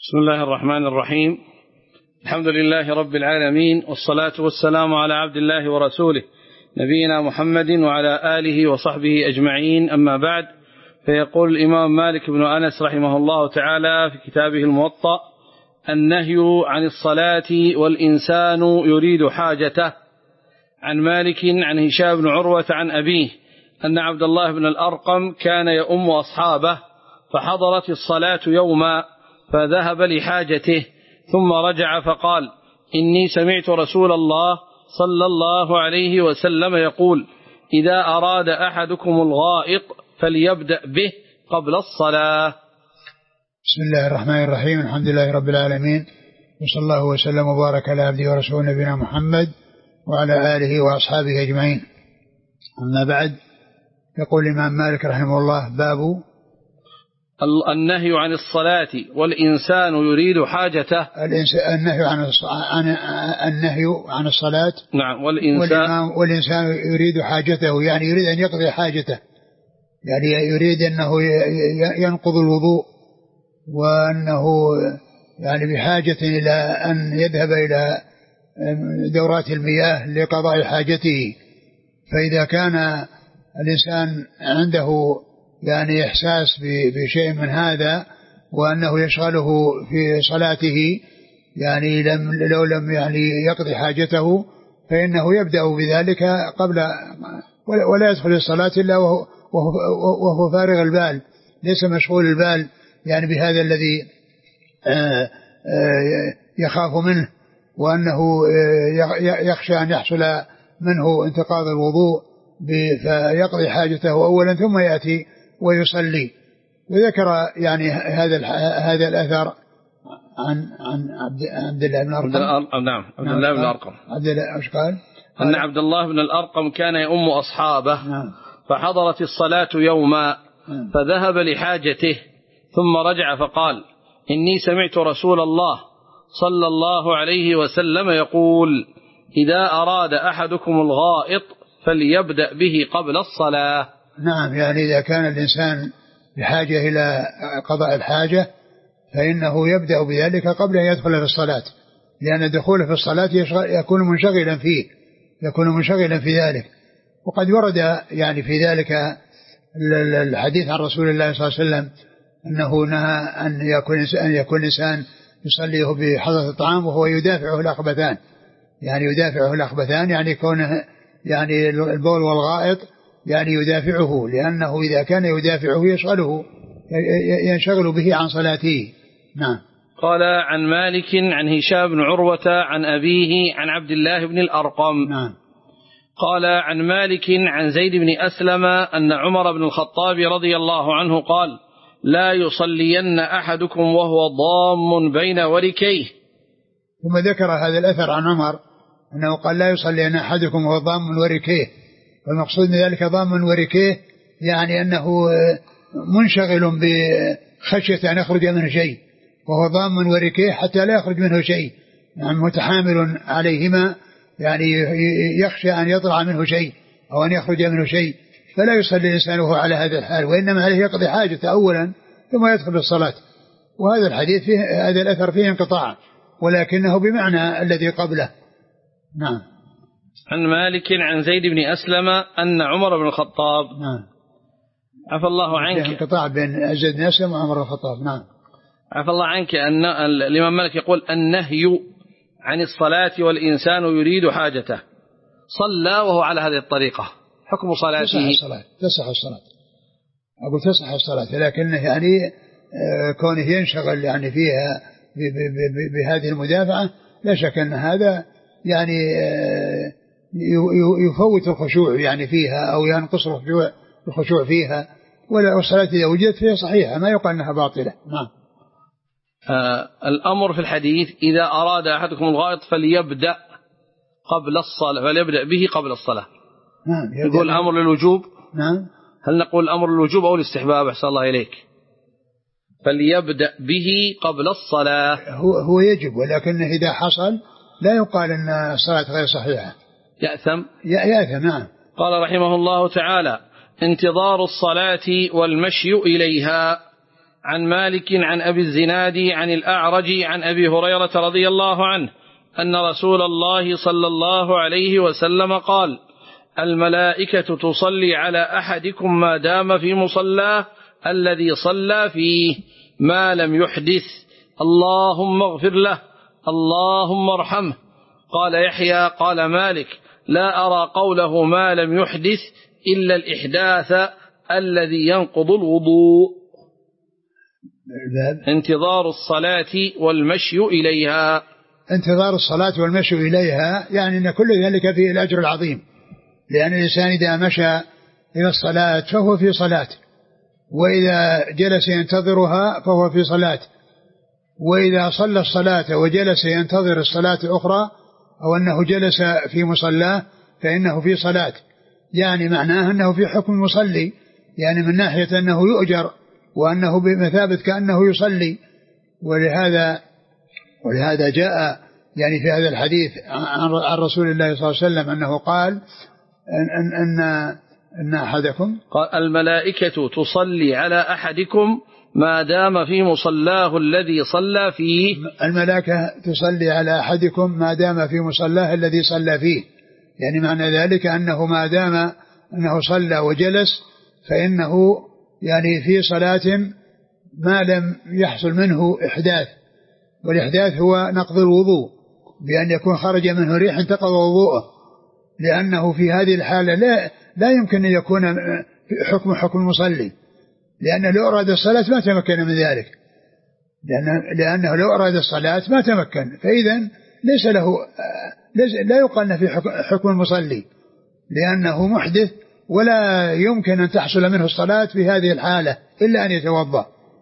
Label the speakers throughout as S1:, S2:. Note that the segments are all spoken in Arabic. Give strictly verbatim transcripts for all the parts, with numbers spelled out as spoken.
S1: بسم الله الرحمن الرحيم. الحمد لله رب العالمين، والصلاة والسلام على عبد الله ورسوله نبينا محمد وعلى آله وصحبه أجمعين، أما بعد. فيقول الإمام مالك بن أنس رحمه الله تعالى في كتابه الموطأ: النهي عن الصلاة والإنسان يريد حاجته. عن مالك عن هشام بن عروة عن أبيه أن عبد الله بن الأرقم كان يؤم أصحابه، فحضرت الصلاة يوما فذهب لحاجته ثم رجع فقال: إني سمعت رسول الله صلى الله عليه وسلم يقول: إذا أراد أحدكم الغائط فليبدأ به قبل الصلاة.
S2: بسم الله الرحمن الرحيم. الحمد لله رب العالمين، وصلى الله وسلم وبارك على عبده ورسوله نبينا محمد وعلى آله وأصحابه أجمعين، أما بعد. يقول الإمام مالك رحمه الله: باب
S1: النهي عن الصلاة والإنسان يريد حاجته.
S2: النهي عن النهي عن الصلاة،
S1: نعم، والإنسان
S2: والإنسان يريد حاجته، يعني يريد أن يقضي حاجته، يعني يريد أنه ينقض الوضوء، وأنه يعني بحاجة إلى أن يذهب إلى دورات المياه لقضاء حاجته. فإذا كان الإنسان عنده يعني إحساس بشيء من هذا، وأنه يشغله في صلاته، يعني لم لو لم يعني يقضي حاجته، فإنه يبدأ بذلك قبل، ولا يدخل الصلاة إلا وهو, وهو فارغ البال، ليس مشغول البال يعني بهذا الذي يخاف منه، وأنه يخشى أن يحصل منه انتقاض الوضوء، فيقضي حاجته أولا ثم يأتي ويصلي. وذكر يعني هذا هذا الأثر عن عن عبد الله بن الأرقم.
S1: نعم، عبد الله بن الأرقم.
S2: عبد الله ايش قال؟
S1: أن عبد الله بن الأرقم كان يؤم أصحابه،
S2: نعم.
S1: فحضرت الصلاة يوما فذهب لحاجته ثم رجع فقال: إني سمعت رسول الله صلى الله عليه وسلم يقول: إذا أراد أحدكم الغائط فليبدأ به قبل الصلاة.
S2: نعم، يعني إذا كان الإنسان بحاجة إلى قضاء الحاجة فإنه يبدأ بذلك قبل أن يدخل في الصلاة، لأن دخوله في الصلاة يكون منشغلا فيه، يكون منشغلا في ذلك. وقد ورد يعني في ذلك الحديث عن رسول الله صلى الله عليه وسلم أنه نهى أن يكون أن يكون إنسان يصليه بحضرة الطعام وهو يدافعه الأخبثان، يعني يدافعه الأخبثان يعني كونه يعني البول والغائط يعني يدافعه، لأنه إذا كان يدافعه يشغله ينشغل به عن صلاته. نعم.
S1: قال: عن مالك عن هشام بن عروة عن أبيه عن عبد الله بن الأرقم.
S2: نعم.
S1: قال: عن مالك عن زيد بن أسلم أن عمر بن الخطاب رضي الله عنه قال: لا يصلين أحدكم وهو ضام بين وركيه.
S2: ثم ذكر هذا الأثر عن عمر أنه قال: لا يصلين أحدكم وهو ضام وركيه. والمقصود من ذلك ضام وركيه يعني أنه منشغل بخشية أن يخرج منه شيء، وهو ضام وركيه حتى لا يخرج منه شيء، يعني متحامل عليهما، يعني يخشى أن يطلع منه شيء أو أن يخرج منه شيء، فلا يصلي الإنسان وهو على هذا الحال، وإنما عليه يقضي حاجته أولا ثم يدخل الصلاة. وهذا الحديث فيه هذا الأثر فيه انقطاع، ولكنه بمعنى الذي قبله. نعم.
S1: عن مالك عن زيد بن أسلم أن عمر بن الخطاب.
S2: نعم.
S1: عفى الله عنك.
S2: انقطاع بين زيد بن أسلم وعمر بن الخطاب. نعم.
S1: عفى الله عنك أن الإمام مالك يقول: النهي عن الصلاة والإنسان يريد حاجته. صلى وهو على هذه الطريقة، حكم صلاته
S2: تصح الصلاة، تصح الصلاة أقول تصح الصلاة، لكنه يعني كونه ينشغل يعني فيها بهذه المدافعة، لا شك أن هذا يعني يفوت الخشوع يعني فيها، أو ينقص الخشوع فيها. والصلاة إذا وجدت فيها صحيحة، ما يقال أنها باطلة. نعم.
S1: آه الأمر في الحديث: إذا أراد أحدكم الغائط فليبدأ قبل الصلاة، فليبدأ به قبل الصلاة.
S2: نعم.
S1: يقول الأمر للوجوب؟
S2: نعم.
S1: هل نقول الأمر للوجوب أو الاستحباب؟ أحسن الله إليك. فليبدأ به قبل الصلاة.
S2: هو هو يجب، ولكنه إذا حصل لا يقال أن الصلاة غير صحيحة.
S1: يأثم؟
S2: يأثم. نعم.
S1: قال رحمه الله تعالى: انتظار الصلاة والمشي إليها. عن مالك عن أبي الزناد عن الأعرج عن أبي هريرة رضي الله عنه أن رسول الله صلى الله عليه وسلم قال: الملائكة تصلي على أحدكم ما دام في مصلاه الذي صلى فيه ما لم يحدث، اللهم اغفر له، اللهم ارحمه. قال يحيى قال مالك: لا أرى قوله ما لم يحدث إلا الإحداث الذي ينقض الوضوء. انتظار الصلاة والمشي إليها.
S2: انتظار الصلاة والمشي إليها يعني أن كل ذلك فيه الأجر العظيم، لأن الإنسان إذا مشى إلى الصلاة فهو في صلاة، وإذا جلس ينتظرها فهو في صلاة، وإذا صلى الصلاة وجلس ينتظر الصلاة الأخرى أو أنه جلس في مصلاه فإنه في صلاة، يعني معناه أنه في حكم المصلي، يعني من ناحية أنه يؤجر وأنه بمثابة كأنه يصلي. ولهذا ولهذا جاء يعني في هذا الحديث عن رسول الله صلى الله عليه وسلم أنه قال أن, أن, أن أحدكم
S1: قال: الملائكة تصلي على أحدكم ما دام في مصلاه الذي صلى فيه.
S2: الملائكة تصلي على أحدكم ما دام في مصلاه الذي صلى فيه، يعني معنى ذلك أنه ما دام أنه صلى وجلس فإنه يعني في صلاة ما لم يحصل منه إحداث، والإحداث هو نقض الوضوء بأن يكون خرج منه ريح انتقض وضوءه، لأنه في هذه الحالة لا, لا يمكن أن يكون حكم حكم المصلي، لأنه لو أراد الصلاة ما تمكن من ذلك، لأنه, لأنه لو أراد الصلاة ما تمكن، فإذا ليس له لا يقال في حكم المصلي لأنه محدث ولا يمكن أن تحصل منه الصلاة في هذه الحالة إلا أن يتوضأ.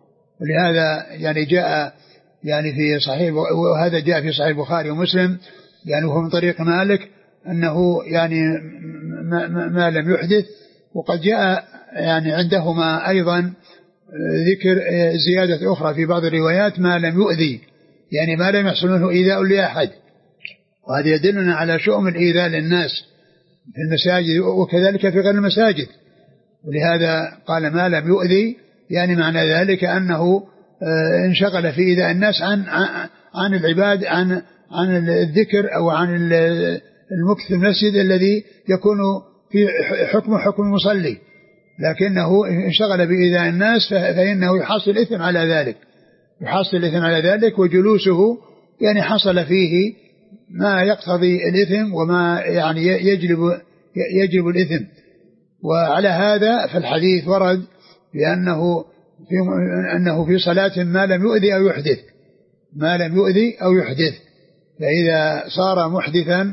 S2: ولهذا يعني جاء يعني في صحيح، وهذا جاء في صحيح البخاري ومسلم يعني وهو من طريق مالك أنه يعني ما, ما, ما لم يحدث، وقد جاء يعني عندهما أيضا ذكر زيادة أخرى في بعض الروايات ما لم يؤذي، يعني ما لم يحصل منه إيذاء لأحد، وهذا يدلنا على شؤم الإيذاء للناس في المساجد وكذلك في غير المساجد. ولهذا قال ما لم يؤذي، يعني معنى ذلك أنه انشغل في إيذاء الناس عن عن العباد عن عن الذكر أو عن المكث في المسجد الذي يكون في حكم حكم المصلي، لكنه انشغل بإيذاء الناس فإنه يحصل الإثم على ذلك، يحصل الإثم على ذلك، وجلوسه يعني حصل فيه ما يقتضي الإثم وما يعني يجلب يجلب الإثم. وعلى هذا فالحديث ورد بأنه في أنه في صلاة ما لم يؤذي أو يحدث، ما لم يؤذي أو يحدث، فإذا صار محدثا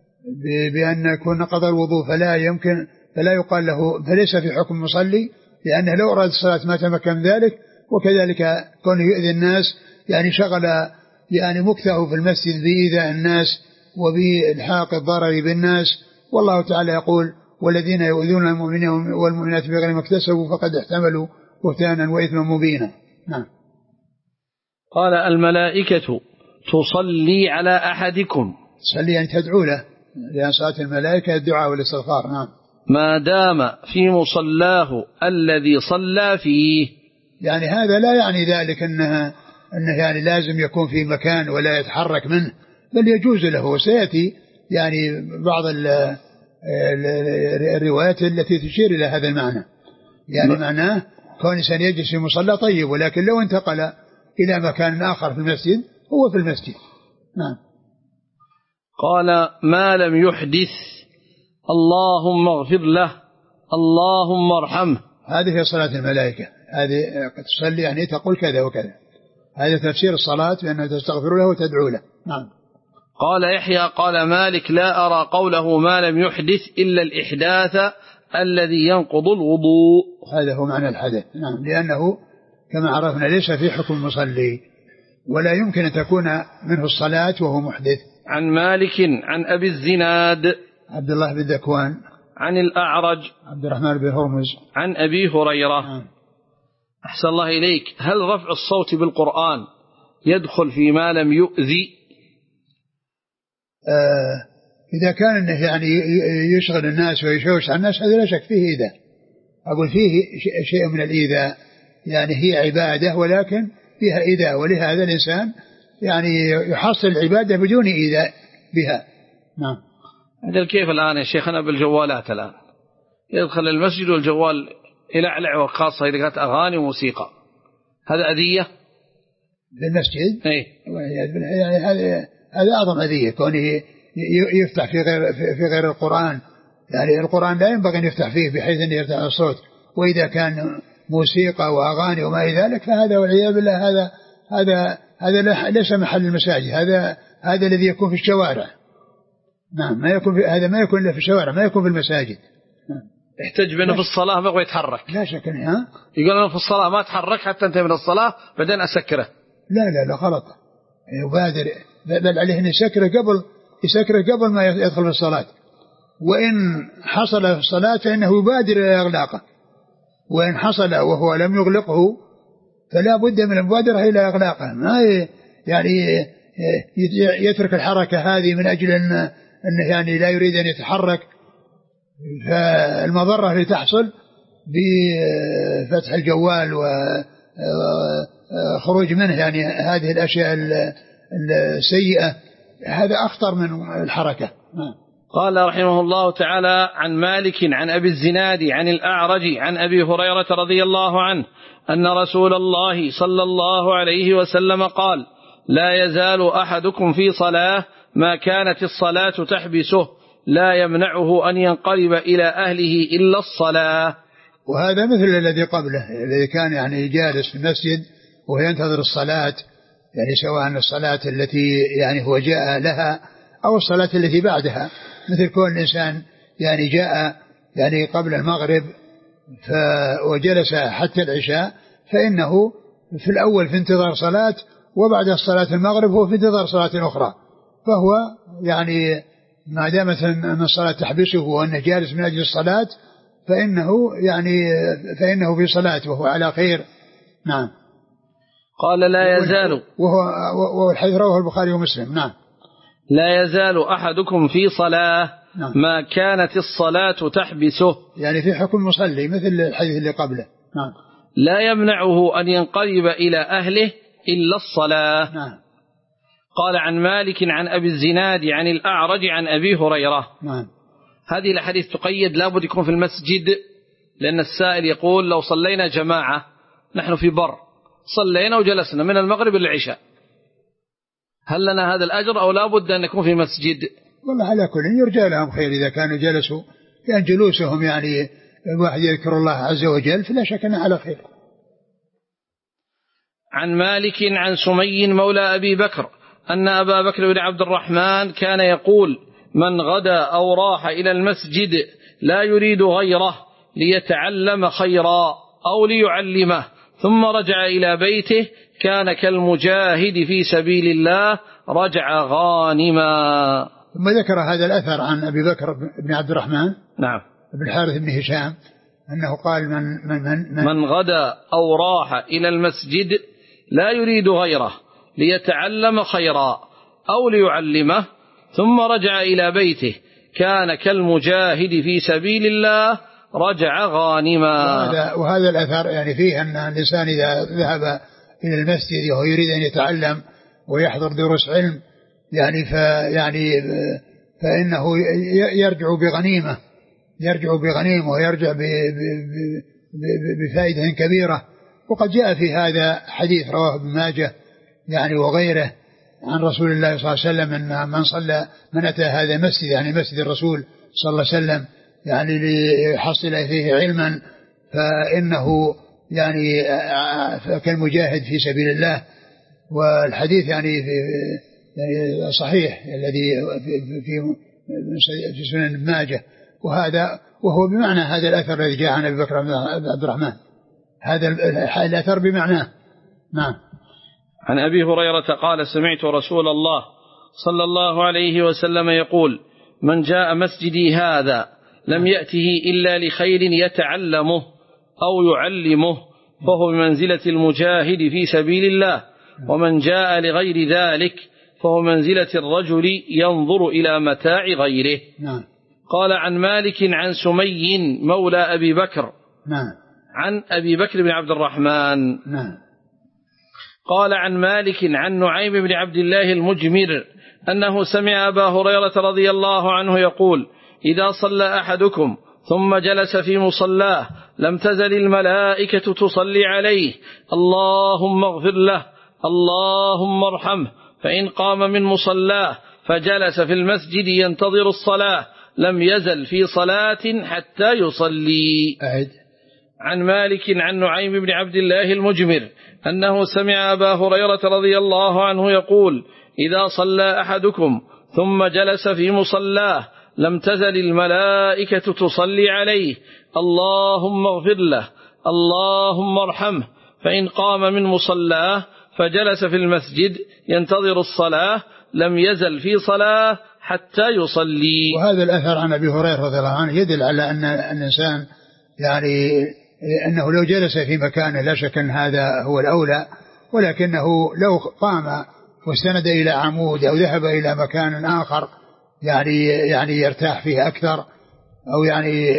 S2: بأن يكون نقض الوضوء فلا يمكن فلا يقال له فليس في حكم المصلي، لأنه لو أراد الصلاة ما تمكن ذلك. وكذلك كونه يؤذي الناس يعني شغل يعني مكثه في المسجد بإيذاء الناس وبإلحاق الضرر بالناس. والله تعالى يقول: والذين يؤذون المؤمنين والمؤمنات بغير ما اكتسبوا فقد احتملوا بهتانا وإثما مبينا. نعم.
S1: قال: الملائكة تصلي على أحدكم،
S2: تصلي يعني تدعو له، لأن صلاة الملائكة الدعاء والاستغفار. نعم.
S1: ما دام في مصلاه الذي صلى فيه،
S2: يعني هذا لا يعني ذلك أنه, أنه يعني لازم يكون في مكان ولا يتحرك منه، بل يجوز له. وسيأتي يعني بعض الروايات التي تشير إلى هذا المعنى، يعني معناه كون إنسان يجلس في مصلى طيب، ولكن لو انتقل إلى مكان آخر في المسجد هو في المسجد. نعم.
S1: قال: ما لم يحدث اللهم اغفر له، اللهم ارحمه.
S2: هذه هي صلاة الملائكة، هذه تصلي يعني تقول كذا وكذا، هذا تفسير الصلاة بأنه تستغفر له وتدعو له. نعم.
S1: قال يحيى قال مالك: لا أرى قوله ما لم يحدث إلا الإحداث الذي ينقض الوضوء.
S2: هذا هو معنى الحدث. نعم. لأنه كما عرفنا ليس في حكم المصلي، ولا يمكن أن تكون منه الصلاة وهو محدث.
S1: عن مالك عن أبي الزناد
S2: عبد الله بن ذكوان
S1: عن الأعرج
S2: عبد الرحمن بن هرمز
S1: عن أبي هريرة.
S2: نعم.
S1: أحسن الله إليك. هل رفع الصوت بالقرآن يدخل في ما لم يؤذي؟
S2: آه إذا كان إنه يعني يشغل الناس ويشوش على الناس هذا لا شك فيه إيذاء، أقول فيه شيء من الإيذاء، يعني هي عبادة ولكن فيها إيذاء، ولهذا الإنسان يعني يحصل العبادة بدون إيذاء بها. نعم.
S1: هذا كيف الآن يا شيخنا بالجوالات الآن يدخل المسجد والجوال يلعلع، وخاصة إذا كانت أغاني وموسيقى، هذا أذية
S2: بالمسجد؟
S1: إيه؟
S2: يعني هذا هذا أعظم أذية، كونه يفتح في غير في غير القرآن. يعني القرآن لا ينبغي أن يفتح فيه بحيث أن يرتفع الصوت، وإذا كان موسيقى وأغاني وما إلى ذلك فهذا والعياذ بالله هذا هذا هذا ليس محل المساجد، هذا هذا الذي يكون في الشوارع. نعم، ما يكون في هذا ما يكون إلا في الشوارع، ما يكون في المساجد.
S1: يحتج بأنه في الصلاة ما يبغى يتحرك.
S2: لا شك ها؟
S1: يقول أنا في الصلاة ما أتحرك حتى أنتهي من الصلاة بعدين أسكره.
S2: لا لا لا غلط، يبادر، بل عليه أن يسكره قبل يسكره قبل ما يدخل في الصلاة، وإن حصل في الصلاة فإنه يبادر إلى إغلاقه، وإن حصل وهو لم يغلقه فلا بد من المبادرة إلى إغلاقه، ما يعني يترك الحركة هذه من أجل أن أنه يعني لا يريد أن يتحرك، فالمضرة اللي تحصل بفتح الجوال وخروج منه يعني هذه الأشياء السيئة هذا أخطر من الحركة.
S1: قال رحمه الله تعالى: عن مالك عن أبي الزناد عن الأعرج عن أبي هريرة رضي الله عنه أن رسول الله صلى الله عليه وسلم قال: لا يزال أحدكم في صلاة ما كانت الصلاة تحبسه لا يمنعه أن ينقلب إلى أهله إلا الصلاة.
S2: وهذا مثل الذي قبله، الذي كان يعني جالس في المسجد وينتظر الصلاة، يعني سواء الصلاة التي يعني هو جاء لها أو الصلاة التي بعدها، مثل كون الإنسان يعني جاء يعني قبل المغرب وجلس حتى العشاء، فإنه في الأول في انتظار صلاة، وبعد صلاة المغرب هو في انتظار صلاة أخرى، فهو يعني ما دامت أن الصلاة تحبسه وأنه جالس من أجل الصلاة فإنه يعني فإنه في صلاة وهو على خير. نعم.
S1: قال: لا يزال،
S2: وهو الحديث رواه البخاري ومسلم. نعم.
S1: لا يزال أحدكم في صلاة نعم. ما كانت الصلاة تحبسه،
S2: يعني في حكم مصلي مثل الحديث اللي قبله. نعم.
S1: لا يمنعه أن ينقلب إلى أهله إلا الصلاة.
S2: نعم.
S1: قال: عن مالك عن أبي الزناد عن الأعرج عن أبي هريرة.
S2: نعم.
S1: هذه الحديث تقيد لابد يكون في المسجد، لأن السائل يقول: لو صلينا جماعة نحن في بر صلينا وجلسنا من المغرب للعشاء، هل لنا هذا الأجر أو لابد أن نكون في مسجد؟
S2: والله على كل يرجى لهم خير إذا كانوا جلسوا، يعني جلوسهم يعني الواحد يذكر الله عز وجل فلا شك أنه على خير.
S1: عن مالك عن سمي مولى أبي بكر أن أبا بكر بن عبد الرحمن كان يقول: من غدا أو راح إلى المسجد لا يريد غيره ليتعلم خيرا أو ليعلمه ثم رجع إلى بيته كان كالمجاهد في سبيل الله رجع غانما.
S2: ثم ذكر هذا الأثر عن أبي بكر بن عبد الرحمن
S1: نعم
S2: بن الحارث بن هشام أنه قال: من, من, من, من,
S1: من غدا أو راح إلى المسجد لا يريد غيره ليتعلم خيرا أو ليعلمه ثم رجع إلى بيته كان كالمجاهد في سبيل الله رجع غانما.
S2: وهذا, وهذا الأثر يعني فيه أن الإنسان إذا ذهب إلى المسجد وهو يريد أن يتعلم ويحضر دروس علم يعني فيعني فإنه يرجع بغنيمة يرجع بغنيمة ويرجع بفائدة كبيرة. وقد جاء في هذا حديث رواه ابن ماجه يعني وغيره عن رسول الله صلى الله عليه وسلم أن من صلى من أتى هذا مسجد يعني مسجد الرسول صلى الله عليه وسلم يعني ليحصل فيه علما فإنه يعني كالمجاهد في سبيل الله. والحديث يعني في يعني صحيح الذي في في سنن ابن ماجه، وهذا وهو بمعنى هذا الأثر الذي جاء عن أبي بكر بن عبد الرحمن، هذا الأثر بمعناه. نعم.
S1: عن أبي هريرة قال: سمعت رسول الله صلى الله عليه وسلم يقول: من جاء مسجدي هذا لم يأته إلا لخير يتعلمه أو يعلمه فهو بمنزلة المجاهد في سبيل الله، ومن جاء لغير ذلك فهو منزلة الرجل ينظر إلى متاع غيره.
S2: نعم.
S1: قال: عن مالك عن سمي مولى أبي بكر.
S2: نعم.
S1: عن أبي بكر بن عبد الرحمن
S2: نعم.
S1: قال عن مالك عن نعيم بن عبد الله المجمر أنه سمع أبا هريرة رضي الله عنه يقول: إذا صلى أحدكم ثم جلس في مصلاه لم تزل الملائكة تصلي عليه: اللهم اغفر له، اللهم ارحمه. فإن قام من مصلاه فجلس في المسجد ينتظر الصلاة لم يزل في صلاة حتى يصلي.
S2: أعد.
S1: عن مالك عن نعيم بن عبد الله المجمر أنه سمع أبا هريرة رضي الله عنه يقول: إذا صلى أحدكم ثم جلس في مصلاه لم تزل الملائكة تصلي عليه: اللهم اغفر له، اللهم ارحمه. فإن قام من مصلاه فجلس في المسجد ينتظر الصلاة لم يزل في صلاة حتى يصلي.
S2: وهذا الأثر عن أبي هريرة رضي الله عنه يدل على أن الإنسان يعني أنه لو جلس في مكانه لا شك أن هذا هو الأولى، ولكنه لو قام واستند إلى عمود أو ذهب إلى مكان آخر يعني يعني يرتاح فيه أكثر، أو يعني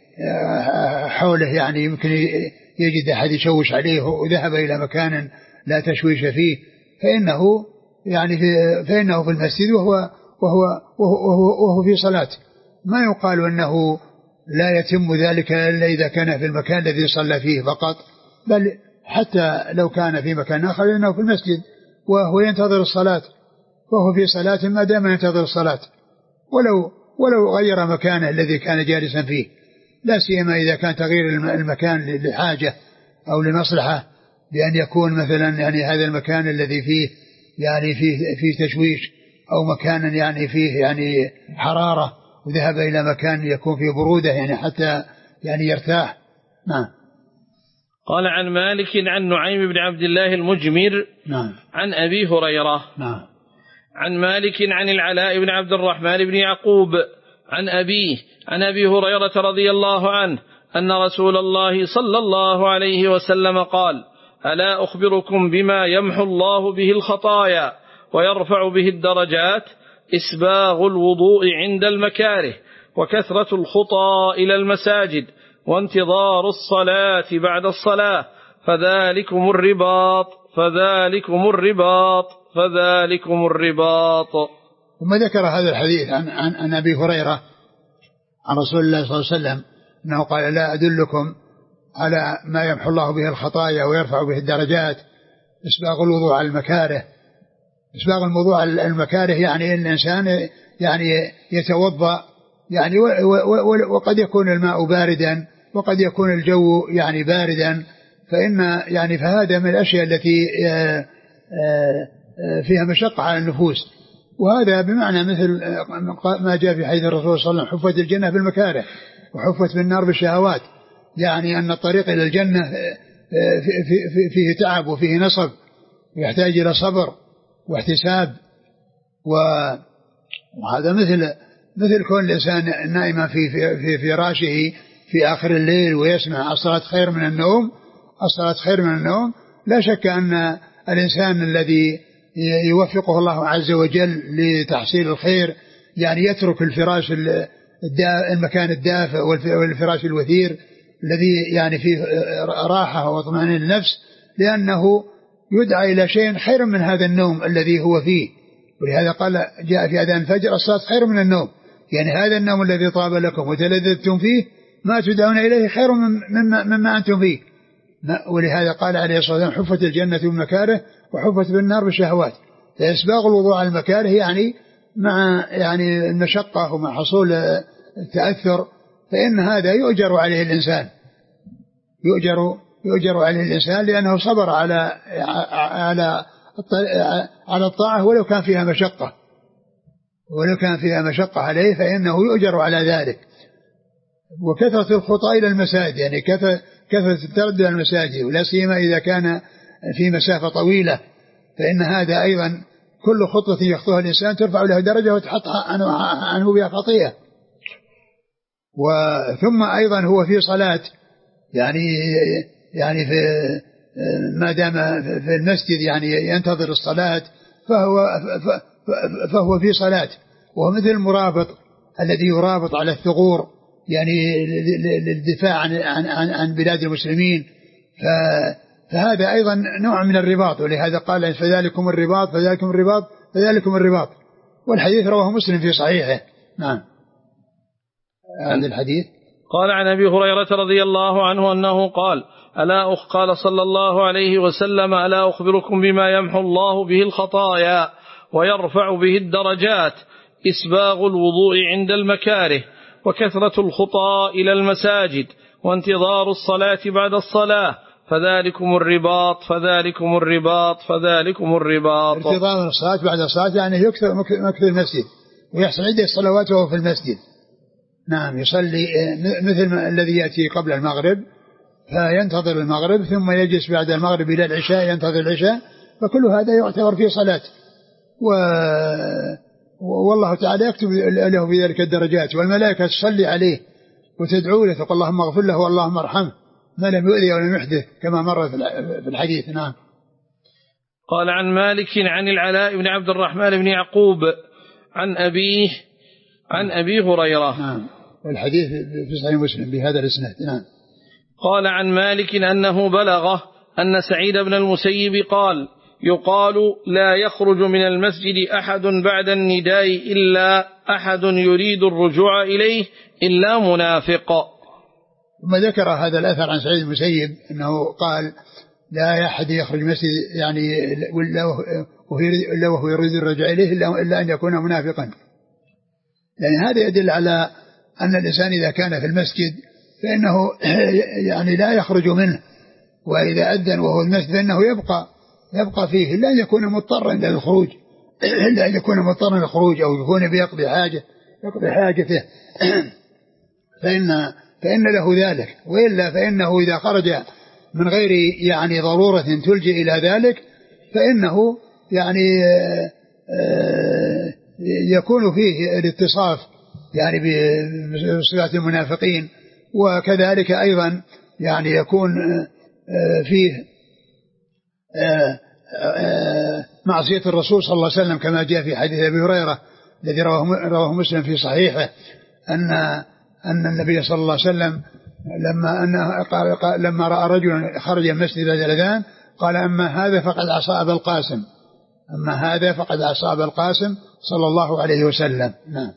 S2: حوله يعني يمكن يجد أحد يشوش عليه وذهب إلى مكان لا تشويش فيه، فإنه يعني في فإنه في المسجد وهو وهو وهو, وهو في صلاة. ما يقال أنه لا يتم ذلك إلا إذا كان في المكان الذي صلى فيه فقط، بل حتى لو كان في مكان آخر لأنه في المسجد وهو ينتظر الصلاة، وهو في صلاة ما دام ينتظر الصلاة، ولو ولو غير مكانه الذي كان جالسا فيه، لا سيما إذا كان تغيير المكان لحاجة أو لمصلحة، بأن يكون مثلا يعني هذا المكان الذي فيه يعني فيه فيه تشويش، أو مكان يعني فيه يعني حرارة، وذهب إلى مكان يكون فيه برودة يعني حتى يعني يرتاح. نعم.
S1: قال عن مالك عن نعيم بن عبد الله المجمر
S2: نعم.
S1: عن أبي هريرة
S2: نعم.
S1: عن مالك عن العلاء بن عبد الرحمن بن يعقوب عن أبيه عن أبي هريرة رضي الله عنه أن رسول الله صلى الله عليه وسلم قال: ألا أخبركم بما يمحو الله به الخطايا ويرفع به الدرجات؟ إسباغ الوضوء عند المكاره، وكثرة الخطى إلى المساجد، وانتظار الصلاة بعد الصلاة، فذلكم الرباط فذلكم الرباط فذلكم الرباط.
S2: ثم ذكر هذا الحديث عن, عن, عن أبي هريرة عن رسول الله صلى الله عليه وسلم أنه قال: لا أدلكم على ما يمحو الله به الخطايا ويرفع به الدرجات؟ إسباغ الوضوء على المكاره. إسباغ الوضوء على المكاره يعني أن الإنسان يعني يتوضأ يعني وقد يكون الماء باردا وقد يكون الجو يعني باردا، فإن يعني فهذا من الأشياء التي فيها مشقة على النفوس، وهذا بمعنى مثل ما جاء في حديث الرسول صلى الله عليه وسلم: حفت الجنة بالمكاره وحفت بالنار بالشهوات. يعني أن الطريق إلى الجنة فيه تعب وفيه نصب ويحتاج إلى صبر واحتساب، وهذا مثل مثل كون الإنسان نائما في في في فراشه في آخر الليل ويسمع الصلاة خير من النوم، الصلاة خير من النوم. لا شك أن الإنسان الذي يوفقه الله عز وجل لتحصيل الخير يعني يترك الفراش المكان الدافئ والفراش الوثير الذي يعني فيه راحة واطمئنان النفس، لأنه يدعى إلى شيء خير من هذا النوم الذي هو فيه. ولهذا قال جاء في أذان الفجر: الصلاة خير من النوم. يعني هذا النوم الذي طاب لكم وتلذذتم فيه ما تدعون إليه خير مما, مما أنتم فيه. ولهذا قال عليه الصلاة والسلام: حفت الجنة بالمكاره وحفت بالنار بالشهوات. فإسباغ الوضوء على المكاره يعني مع يعني المشقة ومع حصول التأثر، فإن هذا يؤجر عليه الإنسان يؤجر يؤجر عليه الإنسان لأنه صبر على على على الطاعة ولو كان فيها مشقة ولو كان فيها مشقة عليه فإنه يؤجر على ذلك. وكثرة الخطى إلى المساجد يعني كثرة التردد إلى المساجد، ولا سيما إذا كان في مسافة طويلة، فإن هذا أيضا كل خطوة يخطوها الإنسان ترفع له درجة وتحط عنه بها خطيئة. وثم أيضا هو في صلاة يعني يعني في ما دام في المسجد يعني ينتظر الصلاة فهو فهو في صلاة، وهو مثل المرابط الذي يرابط على الثغور يعني للدفاع عن, عن, عن بلاد المسلمين، فهذا أيضا نوع من الرباط، ولهذا قال فذلكم الرباط فذلكم الرباط فذلكم الرباط. والحديث رواه مسلم في صحيحه. نعم. هذا الحديث
S1: قال عن أبي هريرة رضي الله عنه أنه قال ألا أخ قال صلى الله عليه وسلم ألا أخبركم بما يمحو الله به الخطايا ويرفع به الدرجات إسباغ الوضوء عند المكاره وكثرة الخطى إلى المساجد وانتظار الصلاة بعد الصلاة فذلكم الرباط فذلكم الرباط فذلكم الرباط.
S2: انتظار الصلاة بعد الصلاة يعني يكثر مكث المسجد ويحصل عدة صلوات وهو في المسجد. نعم، يصلي مثل الذي يأتي قبل المغرب فينتظر المغرب ثم يجلس بعد المغرب إلى العشاء ينتظر العشاء، فكل هذا يعتبر فيه صلاة، و... والله تعالى يكتب له في ذلك الدرجات، والملائكة تصلي عليه وتدعو له تقول اللهم اغفر له واللهم ارحمه ما لم يؤذي ولم يحدث كما مر في الحديث. نعم.
S1: قال عن مالك عن العلاء بن عبد الرحمن بن يعقوب عن أبيه عن أبي هريرة.
S2: نعم، والحديث في صحيح مسلم بهذا الإسناد. نعم.
S1: قال عن مالك أنه بلغه أن سعيد بن المسيب قال يقال لا يخرج من المسجد أحد بعد النداء إلا أحد يريد الرجوع إليه إلا منافق.
S2: ثم ذكر هذا الأثر عن سعيد بن المسيب أنه قال لا أحد يخرج المسجد يعني إلا وهو يريد الرجوع إليه إلا أن يكون منافقا. يعني هذا يدل على أن الإنسان إذا كان في المسجد فإنه يعني لا يخرج منه، وإذا أذن وهو المسجد فإنه يبقى يبقى فيه إلا أن يكون مضطرا إلى الخروج إلا أن يكون مضطرا للخروج أو يكون بيقضي حاجة يقضي حاجته فإن فإن له ذلك، وإلا فإنه إذا خرج من غير يعني ضرورة تلجئ إلى ذلك فإنه يعني يكون فيه الاتصاف يعني بصفات المنافقين، وكذلك أيضا يعني يكون فيه معصية الرسول صلى الله عليه وسلم كما جاء في حديث أبي هريرة الذي رواه مسلم في صحيحه أن أن النبي صلى الله عليه وسلم لما أنه قال لما رأى رجلا خرج المسجد بعد الأذان قال أما هذا فقد عصى أبا القاسم أما هذا فقد عصى أبا القاسم صلى الله عليه وسلم. نعم.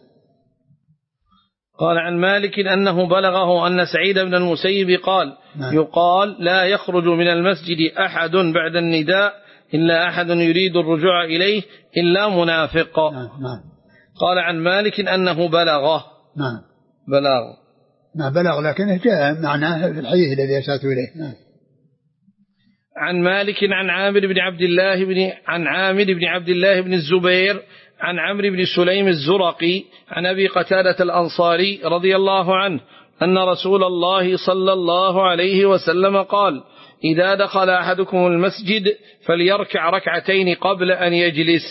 S1: قال عن مالك أنه بلغه أن سعيد بن المسيب قال نعم. يقال لا يخرج من المسجد أحد بعد النداء إلا أحد يريد الرجوع إليه إلا منافق.
S2: نعم. نعم.
S1: قال عن مالك أنه بلغه.
S2: نعم. بلغ ما بلغ لكنه جاء معناه في الحديث الذي أشرت إليه. نعم.
S1: عن مالك عن عامر بن عبد الله بن عن عامر بن عبد الله بن الزبير عن عمرو بن سليم الزرقي عن أبي قتادة الأنصاري رضي الله عنه أن رسول الله صلى الله عليه وسلم قال إذا دخل أحدكم المسجد فليركع ركعتين قبل أن يجلس.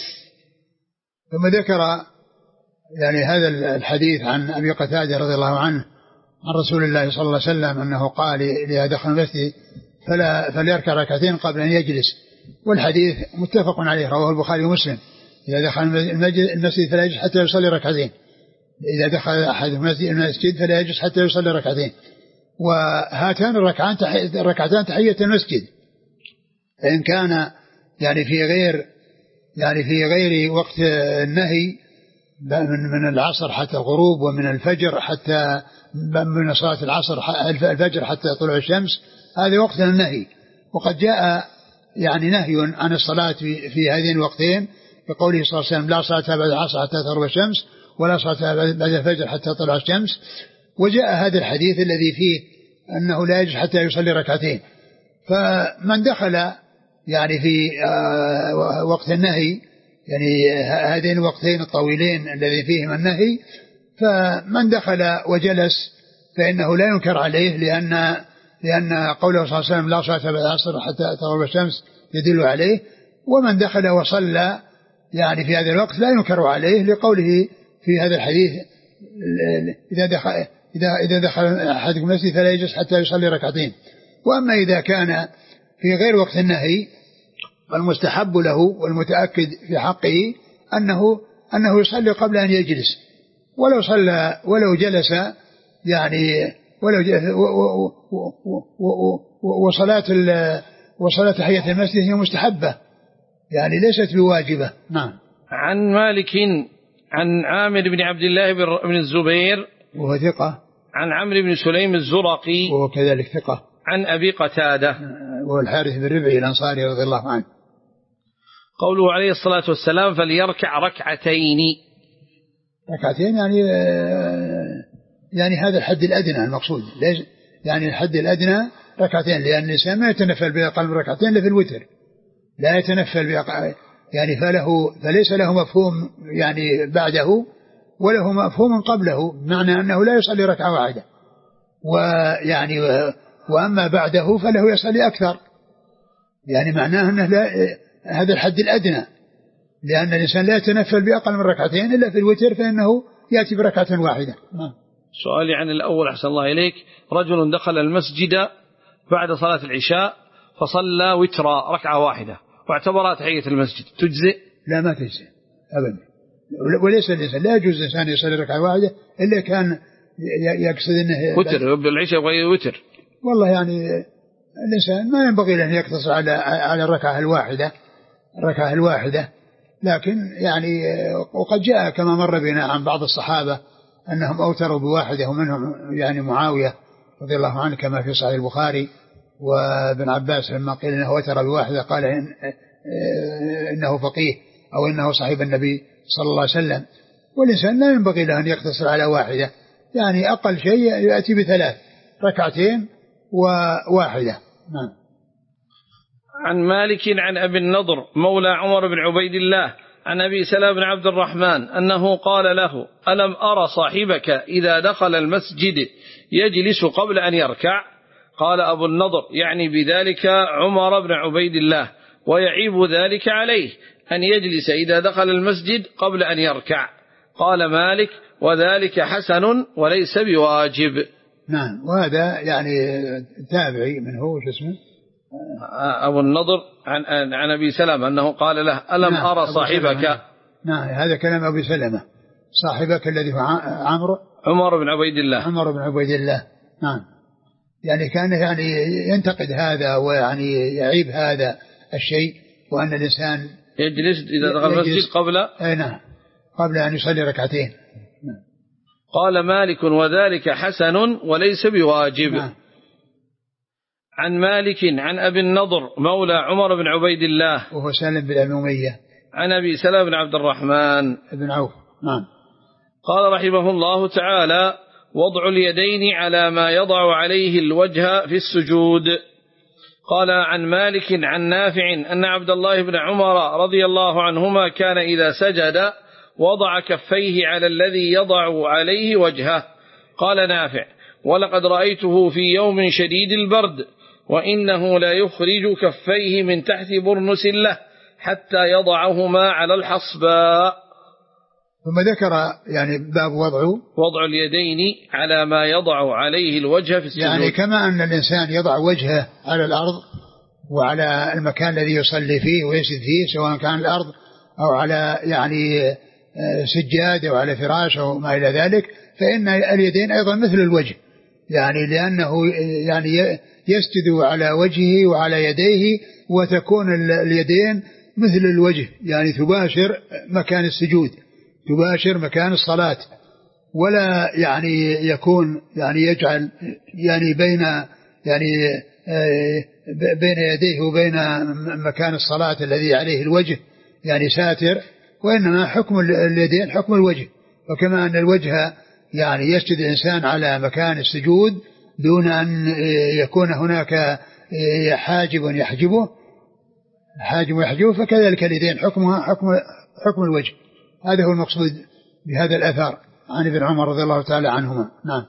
S2: ثم ذكر يعني هذا الحديث عن أبي قتادة رضي الله عنه عن رسول الله صلى الله عليه وسلم أنه قال إذا دخل المسجد فلا فليركع ركعتين قبل أن يجلس، والحديث متفق عليه رواه البخاري ومسلم. إذا دخل المسجد فلا يجلس حتى يصلي ركعتين، إذا دخل أحد المسجد فلا يجلس حتى يصلي ركعتين، وهاتان الركعتان تحية المسجد. فإن كان يعني في غير يعني في غير وقت النهي من من العصر حتى الغروب ومن الفجر حتى من صلاة العصر الفجر حتى طلوع الشمس هذا وقت النهي، وقد جاء يعني نهي عن الصلاة في, في هذين الوقتين بقوله صلى الله عليه وسلم لا صلاة بعد العصر حتى تغرب الشمس ولا صلاة بعد الفجر حتى طلع الشمس. وجاء هذا الحديث الذي فيه أنه لا يجوز حتى يصلي ركعتين. فمن دخل يعني في وقت النهي يعني هذين الوقتين الطويلين الذي فيهما النهي، فمن دخل وجلس فإنه لا ينكر عليه، لأن لأن قوله صلى الله عليه وسلم لا صلاة بعد العصر حتى تغرب الشمس يدل عليه. ومن دخل وصلى يعني في هذا الوقت لا ينكر عليه لقوله في هذا الحديث إذا دخل إذا إذا دخل أحدكم المسجد فلا يجلس حتى يصلي ركعتين. وأما إذا كان في غير وقت النهي فالمستحب له والمتأكد في حقه أنه أنه يصلي قبل أن يجلس، ولو صلى ولو جلس يعني ولو وصلاة وصلاة تحية المسجد هي مستحبة يعني ليست بواجبة. نعم.
S1: عن مالك عن عامر بن عبد الله بن الزبير
S2: وهو ثقة.
S1: عن عمرو بن سليم الزرقي
S2: وهو كذلك ثقة.
S1: عن أبي قتادة
S2: وهو الحارث بن ربعي الأنصاري رضي الله عنه.
S1: قوله عليه الصلاة والسلام فليركع ركعتين.
S2: ركعتين يعني يعني هذا الحد الأدنى المقصود، ليش يعني الحد الأدنى ركعتين، لأن الإنسان ما يتنفل بأقل من ركعتين إلا في الوتر، لا يتنفل بأقل يعني فله فليس له مفهوم يعني بعده وله مفهوم قبله، بمعنى أنه لا يصلي ركعة واحدة، ويعني وأما بعده فله يصلي أكثر، يعني معناه أنه لا هذا الحد الأدنى، لأن الإنسان لا يتنفل بأقل من ركعتين إلا في الوتر فإنه يأتي بركعة واحدة.
S1: سؤالي عن الأول أحسن الله إليك، رجل دخل المسجد بعد صلاة العشاء فصلى وترا ركعة واحدة واعتبرها تحية المسجد، تجزئ؟
S2: لا ما تجزئ أبدا، وليس الإنسان لا يجوز الإنسان يصلي ركعة واحدة إلا كان يقصد أنه
S1: وتر بالعشاء يبغى وتر.
S2: والله يعني الإنسان ما ينبغي له أن يقتصر على على الركعة الواحدة الركعة الواحدة لكن يعني وقد جاء كما مر بنا عن بعض الصحابة أنهم أوتروا بواحدة، ومنهم يعني معاوية رضي الله عنه كما في صحيح البخاري، وابن عباس لما قيل إنه أوتر بواحدة قال إن إنه فقيه أو إنه صاحب النبي صلى الله عليه وسلم. والإنسان لا ينبغي له أن يقتصر على واحدة، يعني أقل شيء يأتي بثلاث ركعتين وواحدة. نعم.
S1: عن مالك عن أبي النضر مولى عمر بن عبيد الله عن أبي سلمة بن عبد الرحمن أنه قال له ألم أرى صاحبك إذا دخل المسجد يجلس قبل أن يركع؟ قال أبو النضر يعني بذلك عمر بن عبيد الله، ويعيب ذلك عليه أن يجلس إذا دخل المسجد قبل أن يركع. قال مالك وذلك حسن وليس بواجب.
S2: نعم. وهذا يعني تابعي من هو شو اسمه
S1: أبو النضر عن عن أبي سلمة أنه قال له ألم نعم. أرى صاحبك.
S2: نعم هذا كلام أبي سلمة صاحبك الذي هو عمرو
S1: عمر بن عبيد الله
S2: عمر بن عبيد الله. نعم. يعني كان يعني ينتقد هذا ويعني يعيب هذا الشيء، وأن الإنسان
S1: يجلس إذا دخل المسجد قبل
S2: أي نعم قبل أن يصلي ركعتين. نعم.
S1: قال مالك وذلك حسن وليس بواجب.
S2: نعم.
S1: عن مالك عن أبي النضر مولى عمر بن عبيد الله
S2: وهو سالم بن أبي أمية
S1: عن أبي سلمة بن عبد الرحمن
S2: بن عوف. نعم.
S1: قال رحمه الله تعالى وضع اليدين على ما يضع عليه الوجه في السجود. قال عن مالك عن نافع أن عبد الله بن عمر رضي الله عنهما كان إذا سجد وضع كفيه على الذي يضع عليه وجهه. قال نافع ولقد رأيته في يوم شديد البرد وإنه لا يخرج كفيه من تحت برنس له حتى يضعهما على الحصباء.
S2: ثم ذكر يعني باب وضعه
S1: وضع اليدين على ما يضع عليه الوجه في السجود،
S2: يعني كما أن الإنسان يضع وجهه على الأرض وعلى المكان الذي يصلي فيه ويسجد فيه سواء كان الأرض أو على يعني سجاد أو على فراش أو ما إلى ذلك، فإن اليدين أيضا مثل الوجه، يعني لأنه يعني يسجد على وجهه وعلى يديه وتكون اليدين مثل الوجه، يعني تباشر مكان السجود تباشر مكان الصلاة، ولا يعني يكون يعني يجعل يعني بين يعني بين يديه وبين مكان الصلاة الذي عليه الوجه يعني ساتر، وإنما حكم اليدين حكم الوجه. وكما أن الوجه يعني يسجد الإنسان على مكان السجود دون أن يكون هناك حاجب يحجبه حاجب يحجبه فكذلك اليدين حكمها حكم حكم الوجه. هذا هو المقصود بهذا الأثر عن ابن عمر رضي الله تعالى عنهما. نعم.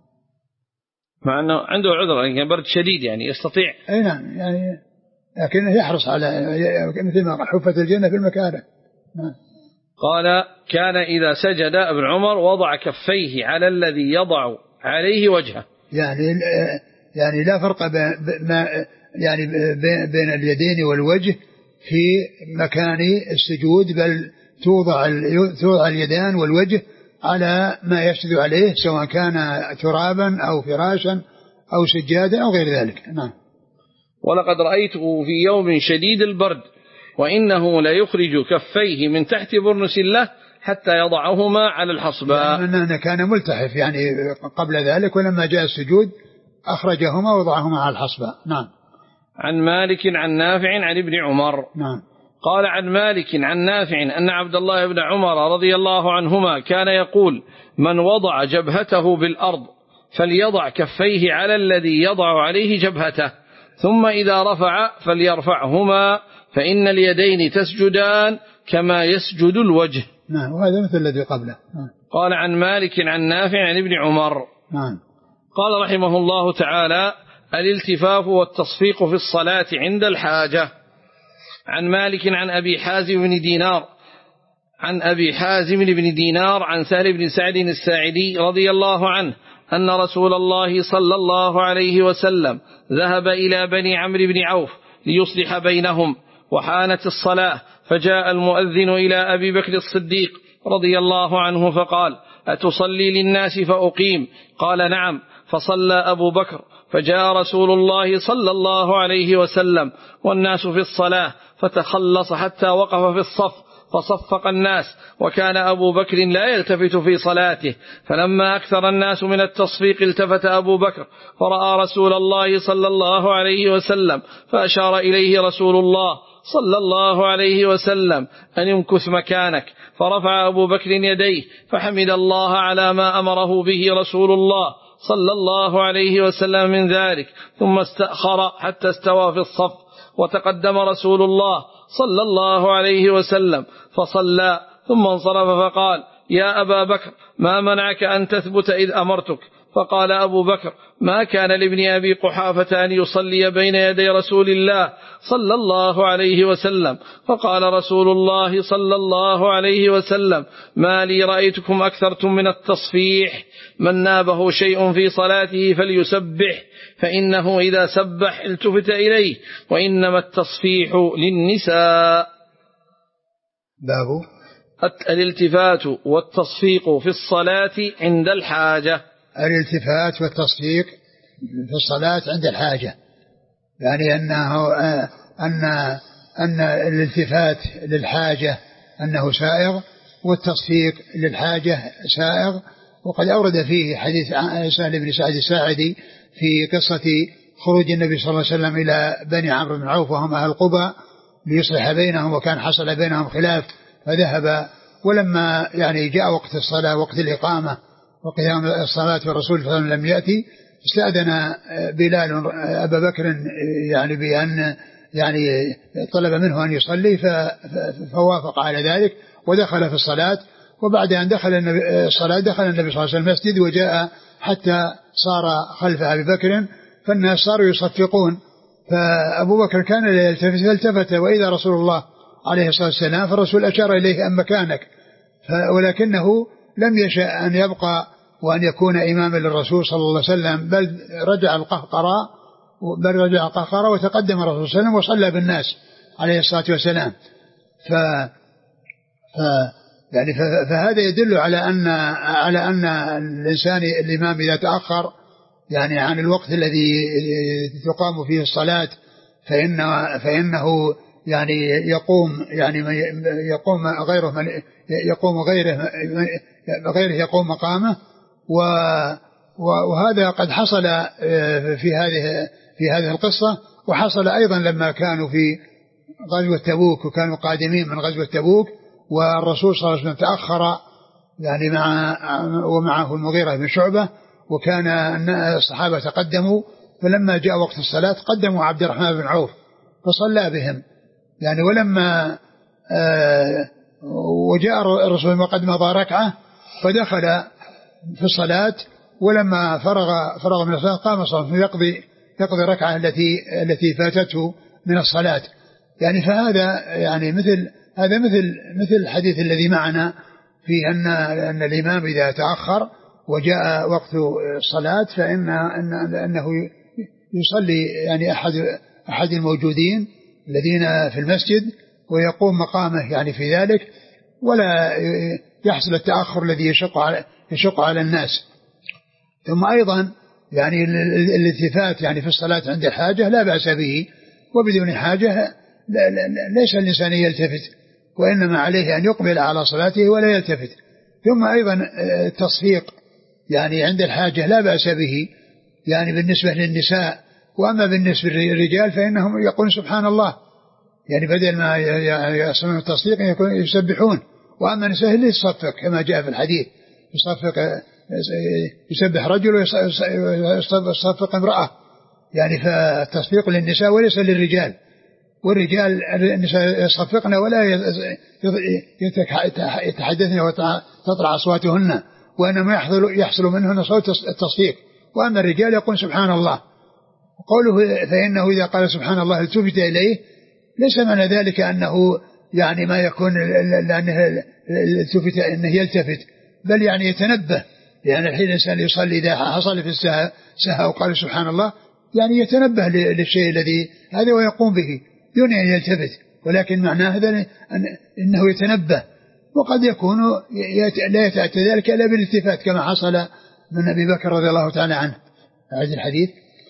S1: مع أنه عنده عذر يعني برد شديد يعني يستطيع.
S2: أي نعم يعني لكنه يحرص على مثل ما حفت الجنة في المكاره. نعم.
S1: قال كان إذا سجد ابن عمر وضع كفيه على الذي يضع عليه وجهه،
S2: يعني يعني لا فرق بين يعني بين اليدين والوجه في مكان السجود، بل توضع توضع اليدان والوجه على ما يسجد عليه سواء كان ترابا أو فراشا أو سجادا أو غير ذلك. نعم.
S1: ولقد رأيته في يوم شديد البرد وإنه لا يخرج كفيه من تحت برنس له حتى يضعهما على الحصباء،
S2: يعني أنه كان ملتحف يعني قبل ذلك، ولما جاء السجود أخرجهما وضعهما على الحصباء. نعم.
S1: عن مالك عن نافع عن ابن عمر.
S2: نعم.
S1: قال عن مالك عن نافع أن عبد الله بن عمر رضي الله عنهما كان يقول: من وضع جبهته بالأرض فليضع كفيه على الذي يضع عليه جبهته، ثم إذا رفع فليرفعهما، فإن اليدين تسجدان كما يسجد الوجه.
S2: نعم. وهذا مثل الذي قبله. نعم.
S1: قال عن مالك عن نافع عن ابن عمر.
S2: نعم.
S1: قال رحمه الله تعالى: الالتفاف والتصفيق في الصلاة عند الحاجة. عن مالك عن أبي حازم بن دينار عن أبي حازم بن دينار عن سهل بن سعد الساعدي رضي الله عنه أن رسول الله صلى الله عليه وسلم ذهب إلى بني عمرو بن عوف ليصلح بينهم، وحانت الصلاة، فجاء المؤذن إلى أبي بكر الصديق رضي الله عنه فقال: أتصلي للناس فأقيم؟ قال: نعم. فصلى أبو بكر، فجاء رسول الله صلى الله عليه وسلم والناس في الصلاة، فتخلص حتى وقف في الصف فصفق الناس، وكان أبو بكر لا يلتفت في صلاته، فلما أكثر الناس من التصفيق التفت أبو بكر فرأى رسول الله صلى الله عليه وسلم، فأشار إليه رسول الله صلى الله عليه وسلم أن يمكث مكانك، فرفع أبو بكر يديه فحمد الله على ما أمره به رسول الله صلى الله عليه وسلم من ذلك، ثم استأخر حتى استوى في الصف، وتقدم رسول الله صلى الله عليه وسلم فصلى، ثم انصرف فقال: يا أبا بكر، ما منعك أن تثبت إذ أمرتك؟ فقال أبو بكر: ما كان لابن أبي قحافة أن يصلي بين يدي رسول الله صلى الله عليه وسلم. فقال رسول الله صلى الله عليه وسلم: ما لي رأيتكم أكثرتم من التصفيح، من نابه شيء في صلاته فليسبح، فإنه إذا سبح التفت إليه، وإنما التصفيح للنساء.
S2: باب
S1: الالتفات والتصفيق في الصلاة عند الحاجة.
S2: الالتفات والتصفيق في الصلاة عند الحاجة، يعني أنه أن أن الالتفات للحاجة أنه سائغ، والتصفيق للحاجة سائغ. وقد أورد فيه حديث سهل بن سعد الساعدي في قصة خروج النبي صلى الله عليه وسلم إلى بني عمرو بن عوف وهم أهل قبى ليصلح بينهم، وكان حصل بينهم خلاف فذهب، ولما يعني جاء وقت الصلاة وقت الإقامة وقيام الصلاة والرسول صلى الله عليه وسلم لم يأتي، استأذن بلال أبا بكر يعني بأن يعني طلب منه أن يصلي، فوافق على ذلك ودخل في الصلاة. وبعد أن دخل الصلاة دخل النبي صلى الله عليه وسلم المسجد وجاء حتى صار خلف أبي بكر، فالناس صاروا يصفقون، فأبو بكر كان يلتفت فالتفت وإذا رسول الله عليه الصلاة والسلام، فالرسول أشار إليه أن مكانك، ولكنه لم يشاء أن يبقى وأن يكون إماما للرسول صلى الله عليه وسلم، بل رجع القهقراء بل رجع القهقراء وتقدم الرسول صلى الله عليه وسلم وصلى بالناس عليه الصلاة والسلام. ف, ف يعني فهذا يدل على أن على أن الإنسان الإمام إذا تأخر يعني عن الوقت الذي تقام فيه الصلاة فإن فإنه يعني يقوم يعني يقوم غيره من يقوم غيره غيره يقوم مقامه، وهذا قد حصل في هذه في هذه القصة، وحصل أيضا لما كانوا في غزوة تبوك وكانوا قادمين من غزوة تبوك، والرسول صلى الله عليه وسلم تأخر يعني مع ومعه المغيرة بن شعبة، وكان الصحابة تقدموا، فلما جاء وقت الصلاة قدموا عبد الرحمن بن عوف فصلى بهم يعني، ولما آه وجاء الرسول وقد مضى ركعة فدخل في الصلاة، ولما فرغ فرغ من الصلاة قام صلى يقضي يقضي ركعة التي التي فاتته من الصلاة يعني. فهذا يعني مثل هذا مثل مثل الحديث الذي معنا في أن أن الإمام إذا تأخر وجاء وقت الصلاة فإن أن أنه يصلي يعني أحد أحد الموجودين الذين في المسجد ويقوم مقامه يعني في ذلك، ولا يحصل التأخر الذي يشق على يشق على الناس. ثم أيضا يعني الالتفات يعني في الصلاة عند الحاجة لا بأس به، وبدون حاجة ليس الإنسان يلتفت، وإنما عليه أن يقبل على صلاته ولا يلتفت. ثم أيضا التصفيق يعني عند الحاجة لا بأس به يعني بالنسبة للنساء، وأما بالنسبة للرجال فإنهم يقولون سبحان الله، يعني بدل ما يصنعون التصفيق يسبحون. وأما النساء اللي يصفق كما جاء في الحديث، يصفق يسبح رجل ويصفق امرأة، يعني فالتصفيق للنساء وليس للرجال. والرجال النساء يصفقن ولا يتحدثن وتطلع أصواتهن، وإنما يحصل, يحصل منهن صوت التصفيق. وأما الرجال يقول سبحان الله. قوله فإنه إذا قال سبحان الله التفت إليه ليس معنى ذلك أنه يعني ما يكون لأنه التفت أنه يلتفت، بل يعني يتنبه. يعني الحين الإنسان يصلي إذا حصل في السهى سهى وقال سبحان الله يعني يتنبه للشيء الذي هذا ويقوم به دون أن يلتفت، ولكن معناه هذا أنه يتنبه. وقد يكون لا يتأتى ذلك إلا بالالتفات كما حصل من أبي بكر رضي الله تعالى عنه. هذا الحديث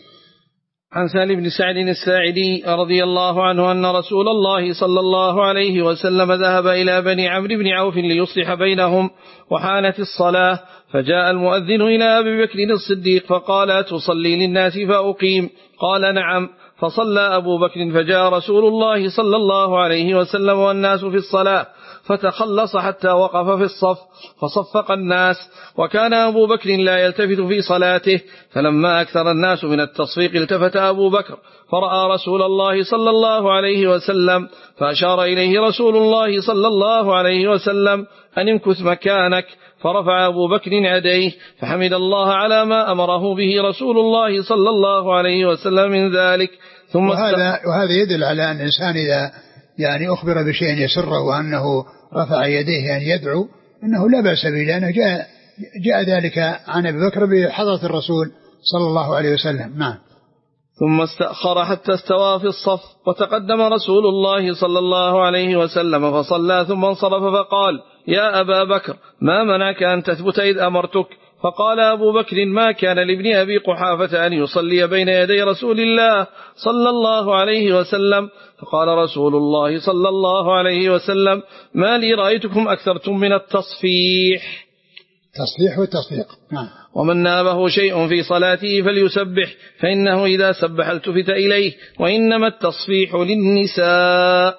S1: عن سهل بن سعد الساعدي رضي الله عنه أن رسول الله صلى الله عليه وسلم ذهب إلى بني عمرو بن عوف ليصلح بينهم وحانت الصلاة، فجاء المؤذن إلى أبي بكر الصديق فقال تصلي للناس فأقيم؟ قال نعم. فصلى أبو بكر فجاء رسول الله صلى الله عليه وسلم والناس في الصلاة فتخلص حتى وقف في الصف فصفق الناس، وكان أبو بكر لا يلتفت في صلاته، فلما أكثر الناس من التصفيق التفت أبو بكر فرأى رسول الله صلى الله عليه وسلم فأشار إليه رسول الله صلى الله عليه وسلم أن امكث مكانك، فرفع أبو بكر يديه فحمد الله على ما أمره به رسول الله صلى الله عليه وسلم من ذلك. ثم
S2: وهذا, وهذا يدل على أن الإنسان إذا يعني أخبر بشيء يسره وأنه رفع يديه أن يدعو أنه لا بأس به، لأنه جاء, جاء ذلك عن أبي بكر بحضرة الرسول صلى الله عليه وسلم. نعم.
S1: ثم استأخر حتى استوى في الصف وتقدم رسول الله صلى الله عليه وسلم فصلى ثم انصرف فقال يا أبا بكر ما منعك أن تثبت إذ أمرتك؟ فقال أبو بكر ما كان لابن أبي قحافة أن يصلي بين يدي رسول الله صلى الله عليه وسلم. فقال رسول الله صلى الله عليه وسلم ما لي رأيتكم أكثرتم من التصفيح.
S2: تصفيح والتصفيق. نعم.
S1: ومن نابه شيء في صلاته فليسبح فإنه إذا سبح التفت إليه، وإنما التصفيح للنساء.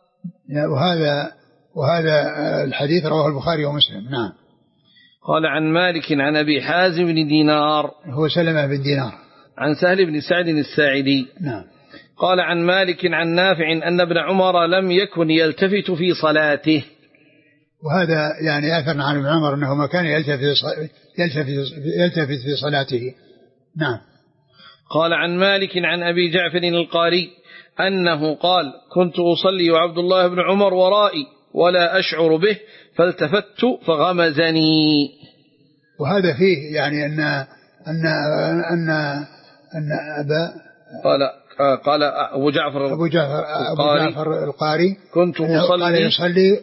S2: وهذا وهذا الحديث رواه البخاري ومسلم. نعم.
S1: قال عن مالك عن أبي حازم بن دينار
S2: هو سلمة بن دينار
S1: عن سهل بن سعد الساعدي.
S2: نعم.
S1: قال عن مالك عن نافع أن ابن عمر لم يكن يلتفت في صلاته.
S2: وهذا يعني أثر عن ابن عمر أنه ما كان يلتفت يلتفت يلتفت في صلاته. نعم.
S1: قال عن مالك عن أبي جعفر القاري أنه قال كنت أصلي وعبد الله بن عمر ورائي ولا أشعر به فالتفت فغمزني.
S2: وهذا فيه يعني أن أن أن أن أبا
S1: قال قال أبو جعفر
S2: أبو جعفر أبو جعفر القاري
S1: كنت أصلي
S2: يصلي